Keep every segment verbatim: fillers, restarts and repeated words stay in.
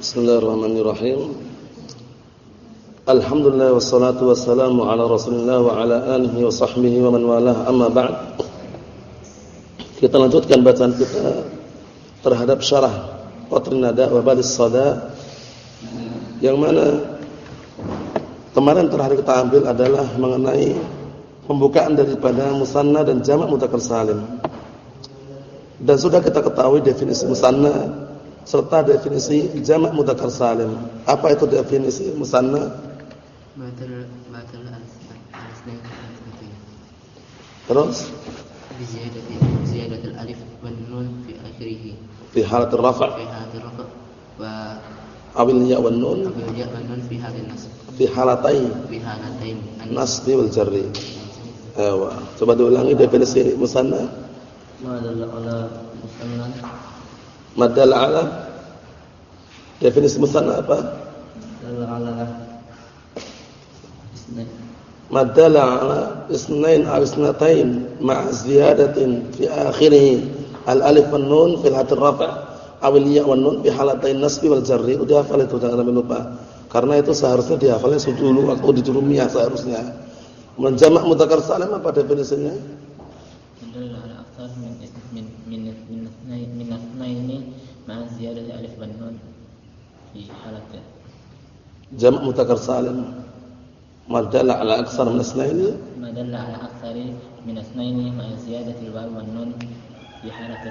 Bismillahirrahmanirrahim. Alhamdulillah wassalatu wassalamu ala Rasulillah wa ala alihi wa sahbihi wa man walah, amma ba'd. Kita lanjutkan bacaan kita terhadap syarah Qatrin Nada wa Badis Sada, yang mana kemarin terakhir kita ambil adalah mengenai pembukaan daripada musanna dan jamak mudzakkar salim. Dan sudah kita ketahui definisi musanna serta definisi jamak mudzakkar salim. Apa itu definisi musanna? Badal badal al-asnain. Terus Ziyadati ziyadatul alif wan nun fi akhirih. Fi halat ar-rafa' Fi halat ar-rafa' wa awil ya wan nun awil ya wan nun fi halat nasb. Fi halatain Fi halatain nasbi wal jarri. Ayo, coba diulangi definisi musanna. Madalla ala musanna. Madal ala, definisi musanna apa? Madalla ala isnain. Madalla ala isnain aw isnatain ma'a ziyadatin fi akhirih al-alif wan nun fil hatir rafa' aw al-ya wan nun fi halatain nasbi wal jarri. Udah hafal itu, jangan sampai lupa. Karena itu seharusnya dihafalnya dulu waktu di jurumiyah seharusnya. Menjamak mudzakkar salim apa definisinya? Madalla ala aktsar min min min min min asnaini ma'a ziyadati alif wan nun fi halatih. Jamak mudzakkar salim madalla ala aktsar min asnaini Madalla ala aktsari min asnaini ma'a ziyadati al-waw wan nun fi halatir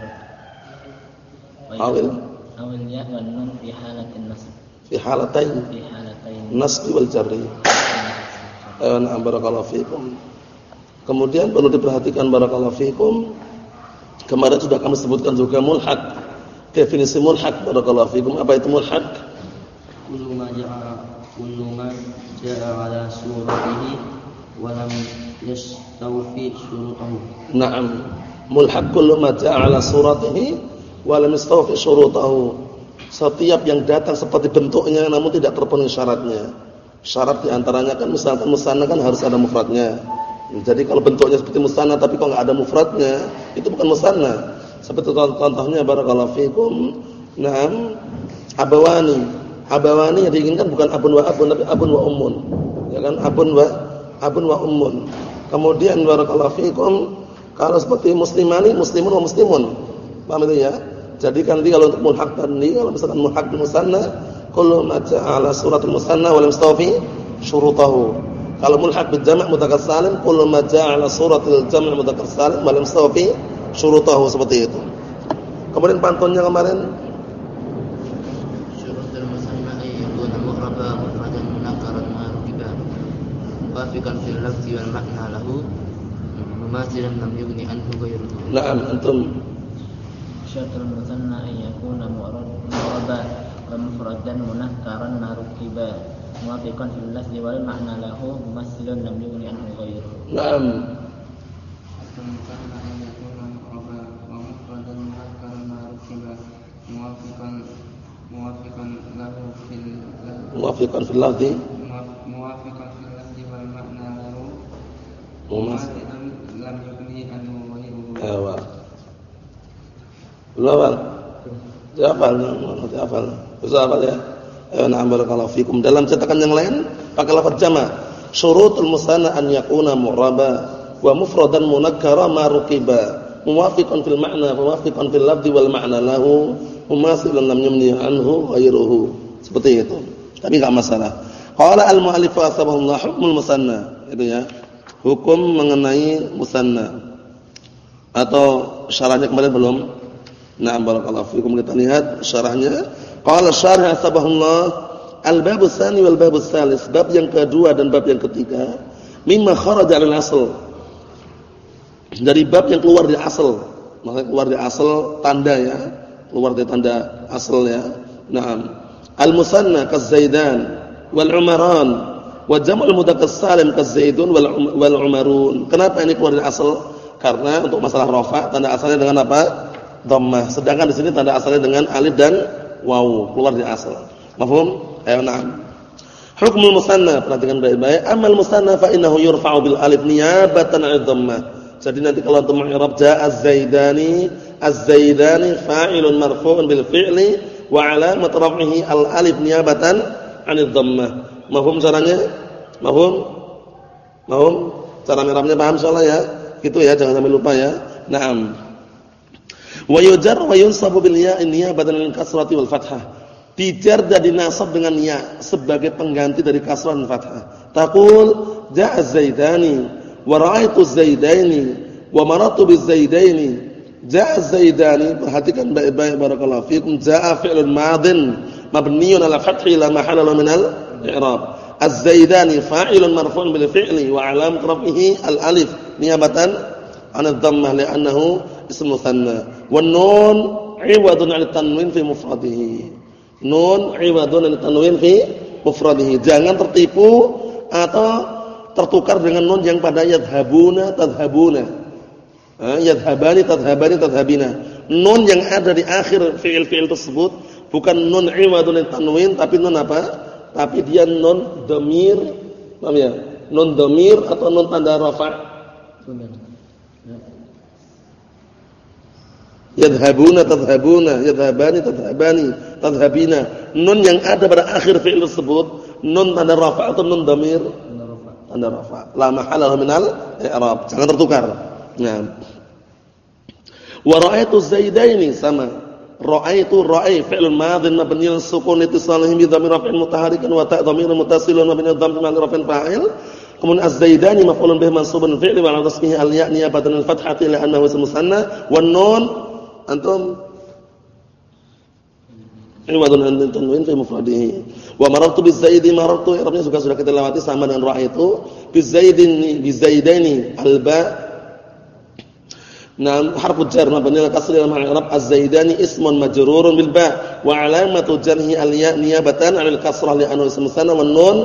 rafa'. awil awil ya wan nun fi halatin nasb. fi halatain Fi halatain nasbi wal jarri. Ayo, na'am, barakallahu fikum. Kemudian perlu diperhatikan barakallahu fikum, kemarin sudah kami sebutkan juga mulhaq. Definisi mulhaq barakallahu fikum, apa itu mulhaq? kullu ma jaa kullu ma jaa ala suratihi wa lam yastawfi syurutahu. Na'am, mulhaq kullu ma jaa ala suratihi wa lam yastawfi syurutahu. Setiap yang datang seperti bentuknya namun tidak terpenuhi syaratnya. Syarat diantaranya kan misalkan musanna kan harus ada mufradnya. Jadi kalau bentuknya seperti musanna tapi kok enggak ada mufradnya, itu bukan musanna. Seperti contohnya barakallahu fikum, na'am, abawani. Abawani yang diinginkan bukan abun wa abun tapi abun wa ummun. Ya kan, abun wa abun wa ummun. Kemudian barakallahu fikum, kalau seperti muslimani, muslimun wa muslimun. Paham itu ya? Jadi kan kalau untuk mulhaq tadi, kalau misalkan mulhaq di musanna, kullu ma ja'ala suratul musanna wa lam yastawfi syurutahu. Kalau mulhaq bil jama' mudzakkar salim, kullu ma ja'ala suratul jama' mudzakkar salim wa lam yastawfi syurutahu, seperti itu. Kemudian pantunnya kemarin, Syurutul musanna ay yakuna mu'raba mufradan munakkaran ma'rukiba wafiqan fil lafzi wal ma'na lahu mumathilan lam yughni anhu ghayruhu. na'am, antum. Syurutul musanna ay yakuna mu'raba wa mufradan munakkaran ma'rukiba muwafiqan fil lafzi wal ma'na lahu mumathilan lam yughni anhu ghayruhu. Na'am. Musanna ay yakuna mu'raba wa mufradan munakkaran ma'rukiba muwafiqan muwafiqan lahu fil Muwafiqan fil lafzi muwafiqan fil lafzi wal ma'na lahu mumathilan lam yughni anhu ghayruhu. Awa. Belum. Hafal, nanti hafal. Bisa hafal ya? Ayo, na'am, barakallahu fikum. Dalam cetakan yang lain pakai lafaz jama'. Syurutul musanna an yakuna mu'raba wa mufradan munakkara ma ruqiba muwafiqan fil ma'na muwafiqan fil lafzi wal ma'na lahu mumathilan lam yumni anhu ghayruhu. Seperti itu. Tapi enggak masalah. Qala al-mu'allif asbahullah hukmul musanna. Itu ya. Hukum mengenai musanna. Atau syarahnya kemarin belum? Na'am, barakallahu fikum. Kita lihat syarahnya. Qala syarih asbahullah al-babus tsani wal babus tsalis. Bab yang kedua dan bab yang ketiga mimma kharaja 'ala al-asl. Dari bab yang keluar dari asal. Maksudnya keluar dari asal tanda ya. Keluar dari tanda asal ya. Na'am. Al-musanna kaz-zaidan wal umaran wa jam'ul mudzakkar salim kaz-zaidun wal wal umarun. Kenapa ini keluar dari asal? Karena untuk masalah rafa tanda asalnya dengan apa? Dhammah. Sedangkan di sini tanda asalnya dengan alif dan waw, keluar dari asal. Mafhum? Ayo, na'am. Hukmul musanna, perhatikan baik-baik. Amal musanna fa innahu yurfa'u bil alif niyabatan 'an dhammah. Jadi nanti kalau untuk mengi'rab jaa az-zaidani, az-zaidani fa'ilun marfu'un bil fi'li wa 'alamat raf'ihi al-alif niyabatan 'anil dhammah. Mafhum caranya? Mafhum? Mafhum? Cara mirabnya paham insyaallah ya? Gitu ya, jangan sampai lupa ya. Naam. Wa yujar wa yunsabu bil ya'i niyabatan lil kasrati wal fathah. Dijar dan dinasab dengan ya sebagai pengganti dari kasrah dan fathah. Taqul ja'a zaidani wa ra'aitu zaidaini wa marartu biz zaidaini. Ja'a zaidani, perhatikan baik-baik barakallahu fikum. Ja'a fi'lun madin mabniun ala fathi la mahalla lahu min al-i'rab. Az-zaidani fa'ilun marfu'un bil fi'li wa 'alamat raf'ihi al-alif niyabatan 'an ad-dhammah li'annahu ism mutsanna. Wan nun 'iwadun 'an at-tanwin fi mufradihi. Nun 'iwadun 'an at-tanwin fi mufradihi. Jangan tertipu atau tertukar dengan nun yang pada yadhabuna tadhabuna. Ha, yadhabani tadhabani tadhabina. Nun yang ada di akhir fi'il-fi'il tersebut bukan nun 'iwadun 'an at-tanwin tapi nun apa? Tapi dia nun dhamir, paham ya? Nun dhamir atau nun tanda rafa'. Yadhabuna tadhabuna, yadhabani tadhabani, tadhabina. Nun yang ada pada akhir fi'il tersebut, nun tanda rafa' atau nun dhamir? Tanda rafa'. La mahalla lahu minal i'rab. Jangan tertukar. Nah. Wa ra'aitu zaidaini sama. Ra'aitu ra'i fi'lun madhin mabniun sukun ittisalihi bi dhamir raf'in mutaharikan wa ta' dhamirun muttasilun mabniun dhamm bi raf'in fa'il. Kemudian az-zaidani maf'ulun bih mansubun fi'li wa 'ala tasmihi al-ya' niyabatan al-fathati li'annahu ism musanna wan nun antum iwadun an tanwin fi mufradihi. Wa marartu biz-zaidi marartu i'rabnya juga sudah kita lewati sama dengan ra'aitu biz-zaidini biz-zaidaini al-ba. Naam harfu jar mabni ala kasri al ma'rab az-zaidani ismun majrurun bil ba wa 'alamatu jarhi al-ya niyabatan 'anil kasrah li'annahu ism musanna wan nun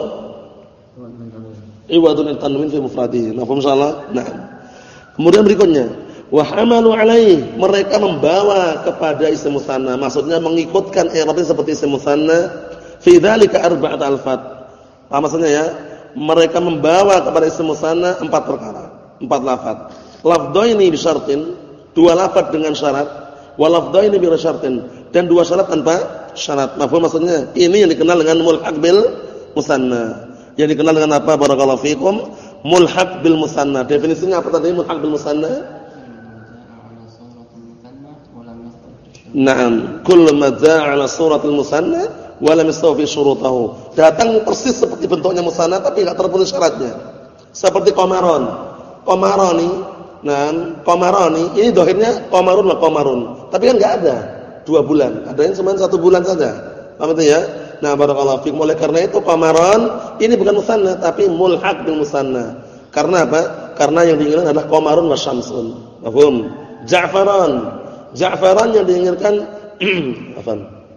iwadun tanwin fi mufradihi. Mafhum insyaallah? Naam. Kemudian berikutnya wa hamalu 'alaihi, mereka membawa kepada isim musanna, maksudnya mengikutkan i'rabnya seperti isim musanna fi dzalika arba'at alfat. Apa maksudnya ya? Mereka membawa kepada isim musanna empat perkara, empat lafaz. Lafdhaini bi syartin, dua lafaz dengan syarat, wa lafdhaini bi syartin, dan dua syarat tanpa syarat. Mafhum maksudnya? Ini yang dikenal dengan mulhaq bil musanna. Yang dikenal dengan apa? Barakallahu fikum, mulhaq bil musanna. Definisinya apa tadi mulhaq bil musanna? Naam, kullu ma jaa'a 'ala suratil musanna wa lam yastawfi syurutahu. Datang persis seperti bentuknya musanna tapi enggak terpenuhi syaratnya. Seperti qamaron. Qamarani. Nah, qamarani ini dohirnya qamarun wa qamarun. Tapi kan enggak ada dua bulan. Ada yang cuma satu bulan saja. Paham itu ya? Nah, barakallahu fikum. Oleh karena itu qamaran ini bukan musanna tapi mulhaq bil musanna. Karena apa? Karena yang diinginkan adalah qamarun wa syamsun. Mafhum? Ja'faran. Ja'faran yang diinginkan apa?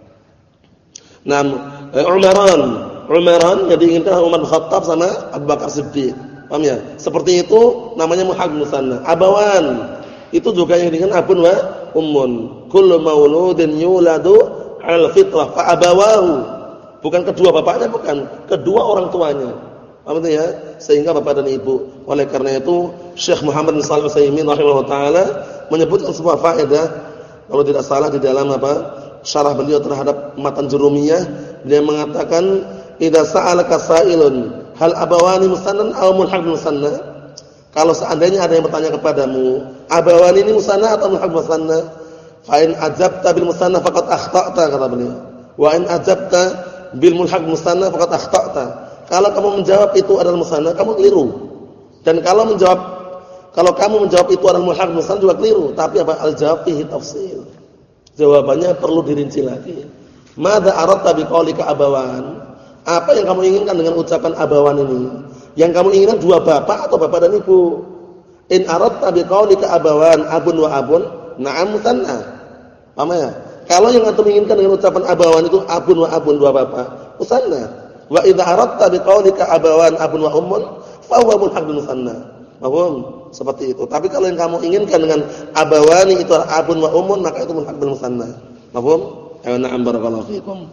Nah, Umaran. Umaran yang diinginkan Umar bin Khattab sama Abu Bakar Siddiq. Paham ya? Seperti itu namanya mulhaq musanna. Abawan itu juga yang dengan abun wa ummun. Kullu mauludin yuladu 'alal fitrah fa abawahu. Bukan kedua bapaknya, bukan, kedua orang tuanya. Paham itu ya? Sehingga bapak dan ibu. Oleh karena itu Syekh Muhammad bin Shalih Al-Utsaimin rahimahullah taala menyebutkan sebuah faedah kalau tidak salah di dalam apa? Syarah beliau terhadap matan Jurumiyah, dia mengatakan idza sa'alaka sa'ilun hal abawani musannan aw mulhaq musanna? Kalau seandainya ada yang bertanya kepadamu, abawani ini musanna atau mulhaq musanna? Fa in ajabta bil musanna faqad akhta'ta, kata beliau. Wa in ajabta bil mulhaq musanna faqad akhta'ta. Kalau kamu menjawab itu adalah musanna, kamu keliru. Dan kalau menjawab kalau kamu menjawab itu adalah mulhaq musanna juga keliru. Tapi apa? Al-jawab fihi tafsil. Jawabannya perlu dirinci lagi. Madza aradta biqaulika abawan? Apa yang kamu inginkan dengan ucapan abawan ini? Yang kamu inginkan dua bapak atau bapak dan ibu? In aradta biqaulika abawan abun wa abun, na'am musanna. Paham ya? Kalau yang antum inginkan dengan ucapan abawan itu abun wa abun dua bapak, musanna. Wa idza aradta biqaulika abawan abun wa ummun, fa huwa mulhaq bil musanna. Paham? Seperti itu. Tapi kalau yang kamu inginkan dengan abawani itu abun wa ummun, maka itu mulhaq bil musanna. Paham? Ya na'am barakallahu fikum.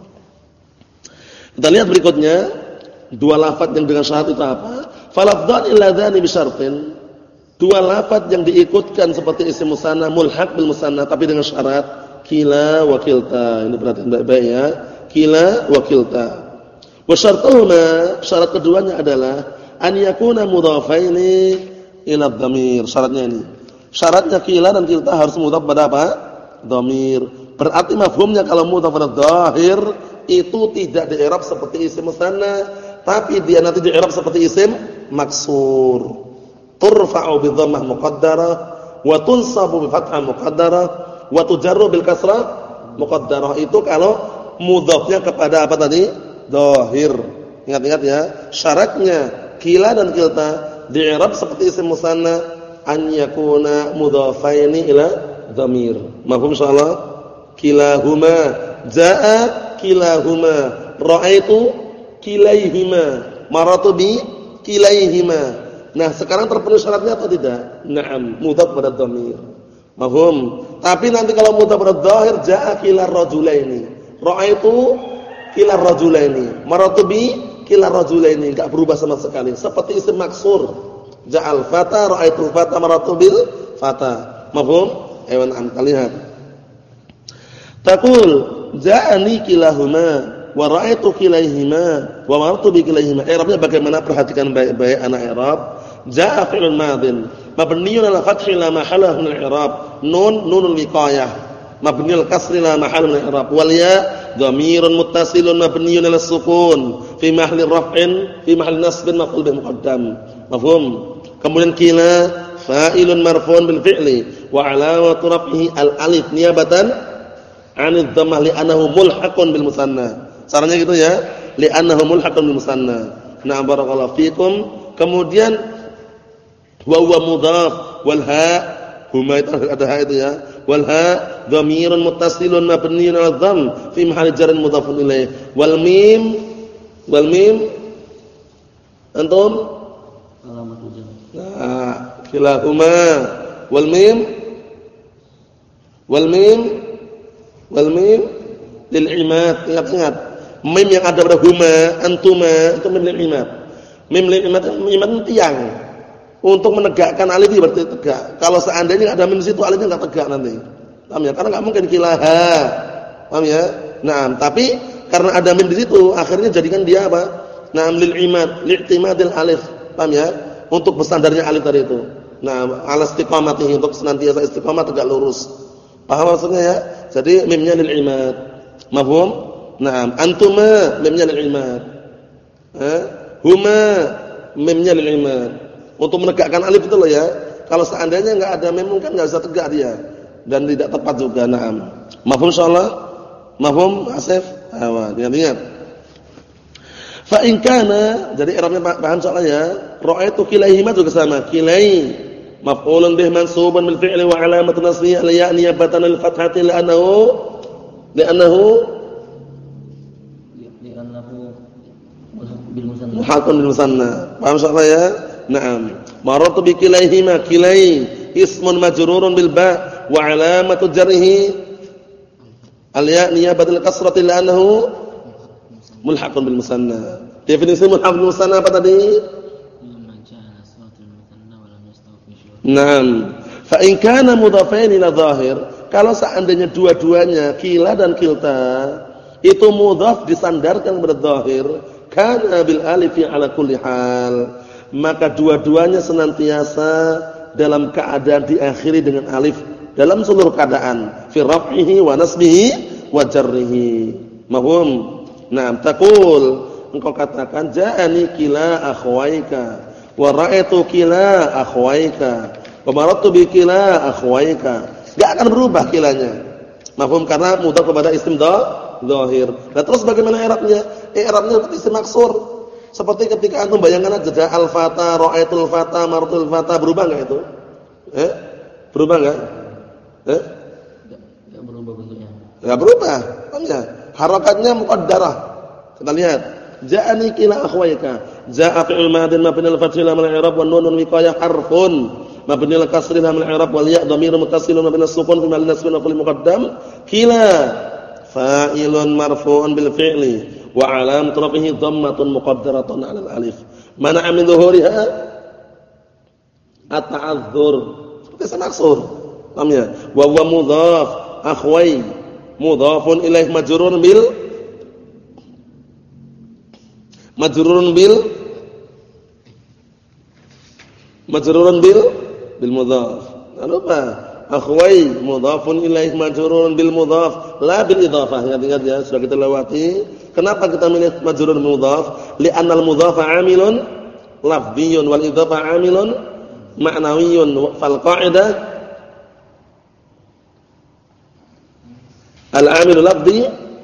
Kita lihat berikutnya dua lafaz yang dengan syarat itu apa? Falafdhan illadzani bi syartin. Dua lafaz yang diikutkan seperti isim musanna mulhaq bil musanna tapi dengan syarat kila wa kilta. Ini perhatian baik-baik ya. Kila wa kilta. Wa syartuhuma, syarat keduanya adalah an yakuna mudhafaini ila dhamir. Syaratnya ini. Syaratnya kila dan kilta harus mudhaf pada apa? Dhamir. Berarti mafhumnya kalau mudhaf pada dhahir itu tidak di-i'rab seperti isim musanna, tapi dia nanti di-i'rab seperti isim maksur. Turfa'u bi dhammah muqaddarah wa tunsabu bi fathah muqaddarah wa tujarru bil kasrah muqaddarah. Itu kalau mudhafnya kepada apa tadi? Dhahir. Ingat-ingat ya, syaratnya kila dan kilta di-i'rab seperti isim musanna, an yakuna mudhafaini ila dhamir. Mafhum insyaallah? Kilahuma jaa kilahuma, ra'aitu kilaihima, maratu bi kilaihima. Nah, sekarang terpenuhi syaratnya atau tidak? Na'am, mudhaf pada dhamir. Mafhum? Tapi nanti kalau mudhaf pada dhahir jaa kilar rajulaini, ra'aitu kilar rajulaini, maratu bi kilar rajulaini, enggak berubah sama sekali. Seperti isim maksur. Ja'al fata ra'aitul fata maratu bil fata. Mafhum? Ayo anta lihat. Taqul ja'ani kilahuma wa ra'aitu kilaihima wa maratu bi kilaihima. I'rabnya bagaimana? Perhatikan baik-baik anak i'rab. Ja'a fi'lun madhin mabniun 'ala fathi la mahallah min al-i'rab. Nun nunul wiqayah mabniul kasri la mahall min al-i'rab. Wal ya dhamirun muttasilun mabniun 'ala sukun fi mahalli raf'in fi mahalli nasbin maf'ul bih muqaddam. Mafhum? Kemudian kila fa'ilun marfu'un bil fi'li wa 'alamatu raf'ihi al-alif niyabatan 'anil dhammah li'annahu mulhaqun bil musanna. Caranya gitu ya, li'annahu mulhaqun bil musanna. Na'am barakallahu fikum. Kemudian wa huwa mudhaf wal ha huma itu ada ha itu ya. Wal ha dhamirun muttasilun mabniun 'ala dhamm fi mahalli jarrin mudhafun ilaih. Wal mim wal mim antum alamatul jam. Nah, kilahuma wal mim wal mim wal mim lil imad. Ingat-ingat, mim yang ada pada huma, antuma itu mim lil imad. Mim lil imad, imad tiang. Untuk menegakkan alif itu berarti tegak. Kalau seandainya enggak ada mim di situ, alifnya enggak tegak nanti. Paham ya? Karena enggak mungkin kilaha. Paham ya? Nah, tapi karena ada mim di situ, akhirnya jadikan dia apa? Naam lil imad, li'timadil alif. Paham ya? Untuk bersandarnya alif tadi itu. Nah, ala istiqamatihi, untuk senantiasa istiqamah tegak lurus. Paham maksudnya ya? Jadi mimnya lil imad. Mafhum? Naam, antuma mimnya lil imad. Eh? Huma mimnya lil imad. Untuk menegakkan alif itu loh ya. Kalau seandainya enggak ada mim mungkin enggak bisa tegak dia dan tidak tepat juga. Naam. Mafhum insyaallah? Mafhum Asif? Ayo, ingat-ingat. Fa in kana, jadi i'rabnya paham soalnya ya. Ra'aitu kilaihima juga sama. Kilai maf'ulun bih mansubun bil fi'li wa 'alamatun nasbihi al-ya' niyabatan al-fathati li'annahu li'annahu li'annahu bil musanna. Muhalqun bil musanna. Paham soalnya ya? Naam. Marartu bi kilaihima, kilai ismun majrurun bil ba' wa 'alamatu jarrihi al-ya' niyabatul kasrati li'annahu mulhaqun bil musanna. Definisi mulhaq bil musanna apa tadi? Naam. Fa in kana mudhafain ila dhahir, kalau seandainya dua-duanya kila dan kilta itu mudhaf disandarkan pada dhahir, kana bil alif ala kulli hal, maka dua-duanya senantiasa dalam keadaan diakhiri dengan alif dalam seluruh keadaan, fi raf'ihi wa nasbihi wa jarrihi. Mafhum? Naam, taqul, engkau katakan ja'ani kila akhwaika wa ra'aitu kila akhwaika wa marartu bi kila akhwaika. Enggak akan berubah kilanya. Mafhum? Karena mudhaf kepada isim dhahir. Nah, terus bagaimana i'rabnya? I'rabnya seperti isim maksur. Seperti ketika antum bayangkan aja al-fata, ra'aitul fata, marartul fata, berubah enggak itu? Eh? Berubah enggak? Eh? Enggak berubah bentuknya. Enggak berubah. Paham ya? Harakatnya muqaddarah. Kita lihat. Ja'ani kila akhwaika. Ja'a fi'il madin mabni al-fathi lam al-i'rab wan nun wiqayah harfun mabni al-kasri lam al-i'rab wal ya' dhamir muttasilun mabni as-sukun fi mahall nasbin wa muqaddam. Kila fa'ilun marfu'un bil fi'li wa 'alamatu rafihi dhammatun muqaddaratun 'ala al-alif. Mana'a min dhuhuriha at-ta'azzur. Seperti sanaksur. Paham ya? Wa huwa mudhaf akhwai mudhafun ilaih majrurun bil majrurun bil majrurun bil bil mudhaf. Lalu apa? Akhwai mudhafun ilaih majrurun bil mudhaf la bil idhafah. Ingat-ingat ya, sudah kita lewati. Kenapa kita milih majrurun mudhaf? Li'anna al-mudhafa 'amilun lafdhiyyun wal idhafa 'amilun ma'nawiyyun. Fal qa'idah al-'amilu lafdhi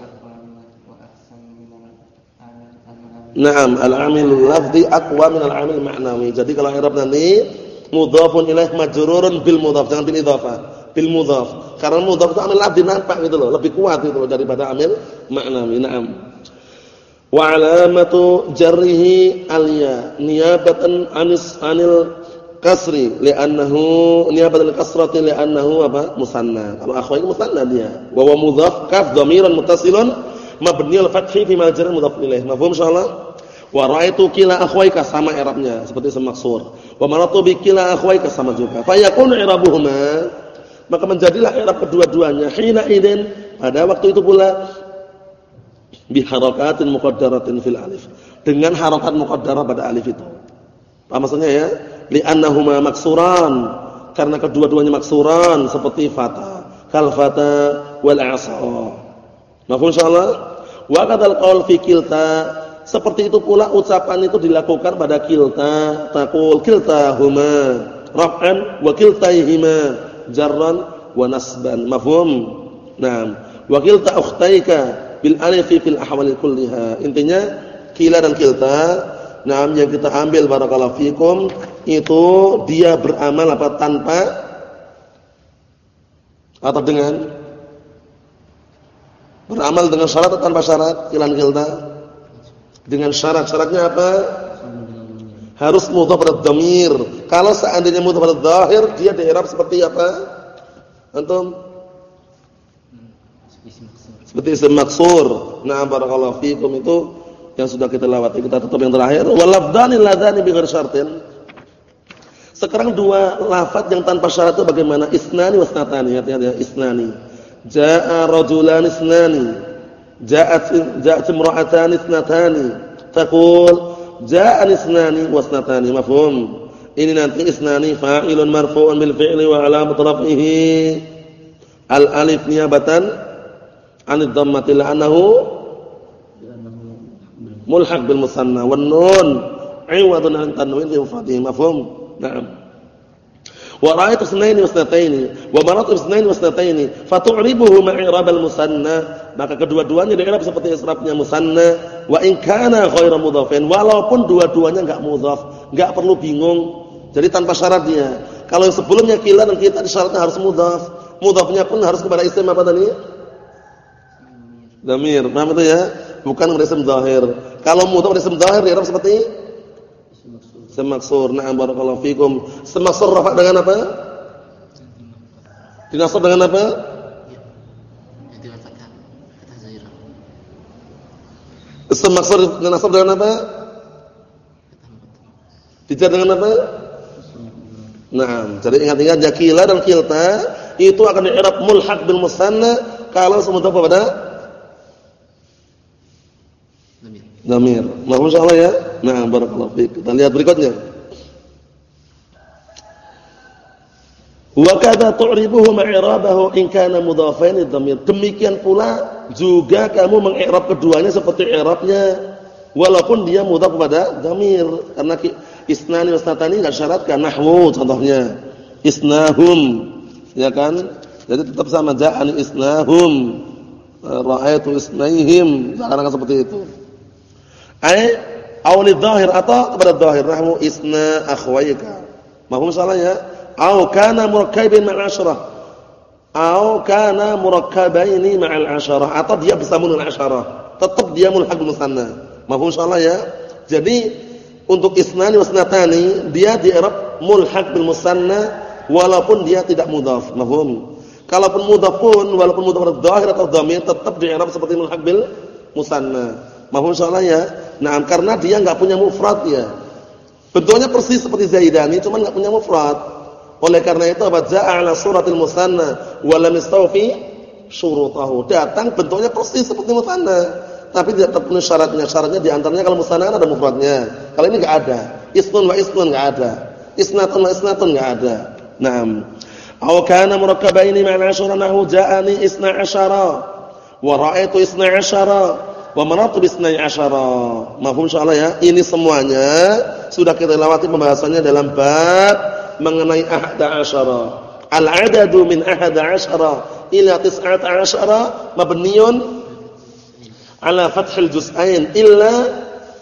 Naam, al-'amilu lafdhi aqwa min al-'amil ma'nawi. Jadi kalau i'rab nanti mudhafun ilaih majrurun bil mudhaf, jangan bil idhafah, bil mudhaf. Karena mudhaf itu amil lafdhi nampak gitu loh, lebih kuat gitu loh daripada amil ma'nawi. Naam. Wa 'alamatu jarrihi al-ya niyabatan anis anil kasri li'annahu niyabatan al-kasrati li'annahu apa? Musanna. Kalau akhwai musanna dia. Wa huwa mudhaf kaf dhamiran muttasilun mabniyul fathi fi majrur mudhaf ilaih. Mafhum insyaallah? Wa ra'aitu kila akhwaika sama i'rabnya seperti semaksur. Wa maratu bi kila akhwaika sama juga. Fa yakunu i'rabuhuma maka menjadilah i'rab kedua-duanya hina idzin pada waktu itu pula bi harakatin muqaddaratin fil alif. Dengan harakat muqaddarah pada alif itu. Apa maksudnya ya? Li'annahuma maksuran karena kedua-duanya maksuran seperti fata, kal fata wal 'asa. Mafhum insyaallah? Wa kadzal qaul fi kilta seperti itu pula ucapan itu dilakukan pada kilta, taqul kiltahuma raf'an wa kiltaihima jarran wa nasban. Mafhum? Naam. Wa kilta ukhtaika bil alif fil ahwal kulliha. Intinya kila dan kilta, naam yang kita ambil barakallahu fikum itu dia beramal apa tanpa atau dengan beramal dengan syarat atau tanpa syarat? Kila dan kilta dengan syarat. Syaratnya apa? Harus mudhaf pada dhamir. Kalau seandainya mudhaf pada dhahir, dia di-i'rab seperti apa? Antum? Seperti isim maksur. Nah, barakallahu fikum itu yang sudah kita lewati. Kita tutup yang terakhir. Wa lafdhani ladzani bi ghairi syartin. Sekarang dua lafaz yang tanpa syarat itu bagaimana? Isnani wasnatani. Hati-hati ya, isnani. Jaa rajulan isnani. Ja'at ja'at imra'atan isnatani. Taqul ja'an isnani wasnatani. Mafhum? Ini nanti isnani fa'ilun marfu'un bil fi'li wa 'alamatu raf'ihi al alif niyabatan 'anid dhammati la'annahu mulhaq bil musanna wan nun 'iwadun 'an tanwin fi mufradihi. Mafhum? Na'am. Wa ra'aytu isnaini wasnataini wa maratu isnaini wasnataini fatu'ribuhu ma'irabal musanna. Maka kedua-duanya di'rab seperti i'rabnya musanna wa in kana ghairu mudhafin, walaupun dua-duanya enggak mudhaf, enggak perlu bingung. Jadi tanpa syarat dia. Kalau yang sebelumnya kila dan kita syaratnya harus mudhaf. Mudhafnya pun harus kepada isim apa tadi? Dhamir. Paham itu ya? Bukan kepada isim dhahir. Kalau mudhaf kepada isim dhahir di'rab seperti isim maksur. Na'am barakallahu fikum. Isim maksur rafa' dengan apa? Dinasab dengan apa? Isim maksur dinasab dengan apa? Dijar dengan apa? Naam. Jadi ingat-ingat ya kila dan kilta itu akan di'rab mulhaq bil musanna kalau semudhaf pada dhamir. Dhamir. Mafhum insyaallah ya? Nah, barakallahu fiik. Kita lihat berikutnya. Wa kadza tu'ribuhu ma'irabahu in kana mudhafain dhamir. Demikian pula juga kamu mengi'rab keduanya seperti i'rabnya walaupun dia mudhaf kepada dhamir. Karena isnani wasnatani enggak syaratkan nahwu contohnya. Isnahum, ya kan? Jadi tetap sama ja'ani isnahum. Ra'aitu isnaihim. Jangan seperti itu. Ai awli dhahir atau kepada dhahir nahwu isna akhwaika. Mafhum salahnya? Au kana murakkabin ma'al asyrah. Au kana murakkabaini ma'al asyrah atau dia bersama dengan asyrah. Tetap dia mulhaq bil musanna. Mafhum insyaallah ya? Jadi untuk isnani wasnatani dia di-i'rab mulhaq bil musanna walaupun dia tidak mudhaf. Mafhum? Kalaupun mudhaf pun walaupun mudhaf pada dhahir atau dhamir tetap di-i'rab seperti mulhaq bil musanna. Mafhum insyaallah ya? Nah, karena dia enggak punya mufrad ya. Bentuknya persis seperti zaidani cuma enggak punya mufrad. Oleh karena itu apa? Ja'a ala suratil musanna wa lam yastawfi syurutahu. Datang bentuknya persis seperti musanna, tapi tidak terpenuhi syaratnya. Syaratnya di antaranya kalau musanna ada mufradnya. Kalau ini enggak ada. Isnun wa isnun enggak ada. Isnatun wa isnatun enggak ada. Naam. Aw kana murakkabaini ma'al asyara nahu ja'ani isna asyara wa ra'aitu isna asyara wa marartu bi isna asyara. Mafhum insyaallah ya. Ini semuanya sudah kita lewati pembahasannya dalam bab mengenai ahada asyara. Al-'adadu min ahada asyara ila tis'ata asyara mabniyun ala fathil juz'ain illa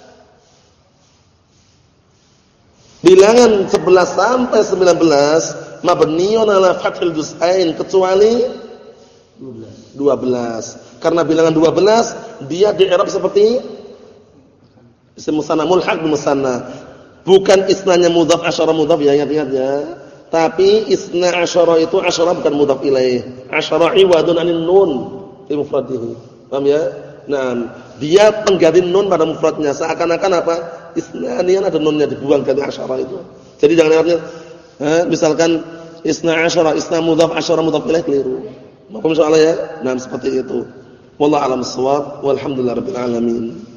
bilangan sebelas sampai sembilan belas mabniyun ala fathil juz'ain kecuali dua belas. Karena bilangan dua belas dia di i'rab seperti isim musanna mulhaq bi musanna. Bukan isnanya mudhaf asyara mudhaf ya, ingat-ingat ya. Tapi isna asyara itu asyara bukan mudhaf ilaih. Asyara iwadun anin nun fi mufradihi. Paham ya? Nah, dia pengganti nun pada mufradnya. Seakan-akan apa? Isnanian ada nunnya dibuang ganti asyara itu. Jadi jangan artinya eh, misalkan isna asyara isna mudhaf asyara mudhaf ilaih keliru. Mafhum soalnya ya? Nah, seperti itu. Wallahu a'lam bissawab. Walhamdulillahirabbil alamin.